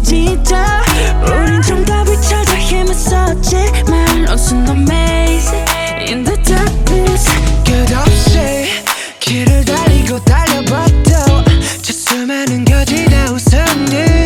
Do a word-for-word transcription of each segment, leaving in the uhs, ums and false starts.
진짜 우린 정답을 찾아 헤맸었지만 Lost in the maze in the darkness. 끝없이 길을 달리고 달려봐도 저 수많은 거지다 웃었네.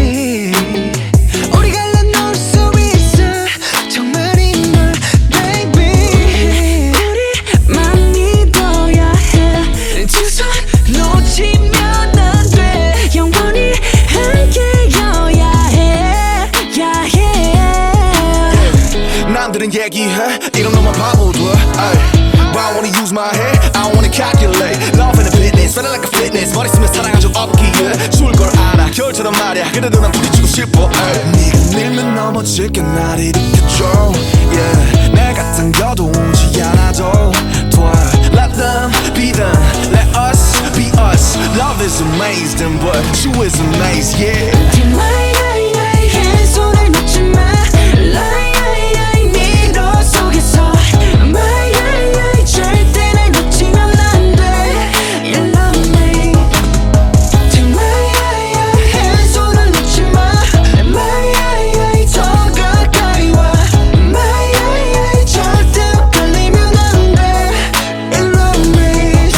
우리가 난 수 있어 정말인 걸 baby. 우리만 믿어야 해. 두 손 놓치면 안 돼. 영원히 함께여야 해. yeah, yeah. 남들은 얘기해 이런 놈만 바보들. But I wanna use my head, I wanna calculate. Love and a fitness, feeling like a fitness. 머리 쓰면 사랑한 적 없기에 줄 걸 알아 결처럼 말야. 그래도 난 부딪히고 싶어. 네가 밀면 넘어질게 날 일으켜줘. Yeah, 내가 당겨도 오지 않아도 돼. Let them be them, let us be us. Love is amazing, but you is amazed, yeah. 마이아이아이 왼손을 놓지 마. 라이아이아이 미로 속에서 마이아이아이 절대 날 놓치면 안 돼. You love me. 마이아이아이 왼손을 놓지 마. 마이아이아이 더 가까이 와. 마이아이아이 절대 헷갈리면 안 돼. You love me.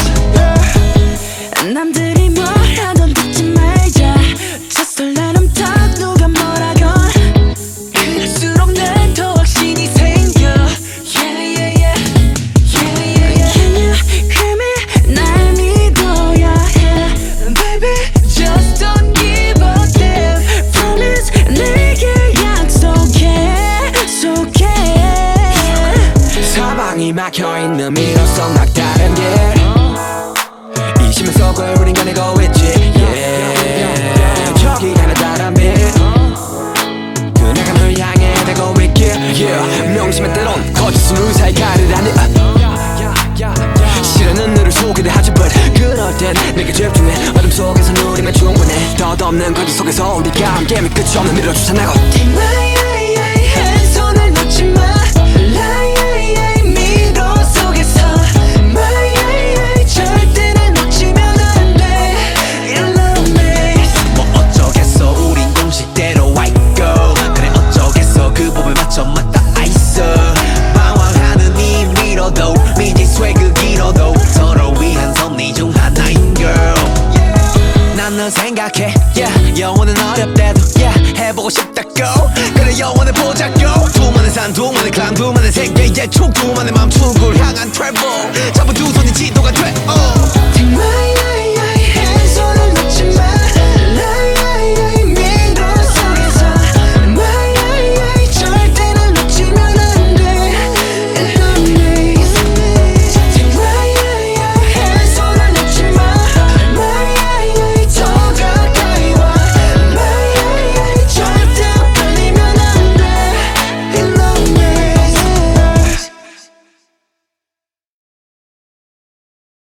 남들이 뭘 하던 듣지 말자. 저 설레는 다 누가 뭐라건 그럴수록 난 더 확신이 생겨. Yeah, yeah, yeah. Yeah, yeah, yeah. Can you hear me? 날 믿어야 해. Baby, just don't give a damn. Promise 내게 약속해, 약속해. 사방이 막혀있는 미로성 막다른 길 이심의 속을 우린 가내고 있지. Yeah. 저기 하나 다른 빛 그녀가 널 향해 되고 있길. Yeah. 명심의 때론 거짓은 의사의 가르라니. 실현은 너를 소개를 하지 but 그럴 땐 내게 집중해. 어둠 속에서 누리면 충분해. 덧없는 거짓 속에서 우리가 함께 끝이 없는 미래로 추산하고. 마이아이아이 왼손을 놓지 마. 라이아이아이 미로 속에서 마이아이아이 절대 날 놓치면 안 돼. You love me. 뭐 어쩌겠어 우린 공식대로 와있고. 그래 어쩌겠어 그 법에 맞춰 맞닿아 있어. 방황하는 이 미로도 미지수의 그 길어도 서로 위한 섭리 중 하나인 girl. 난 널 생각해 yeah. 영원은 어렵대도 yeah. 해보고 싶다고 그래 영원을 보자고. 두만의 산 두만의 클람 두만의 세계의 촉 두만의 맘 축을 향한 travel.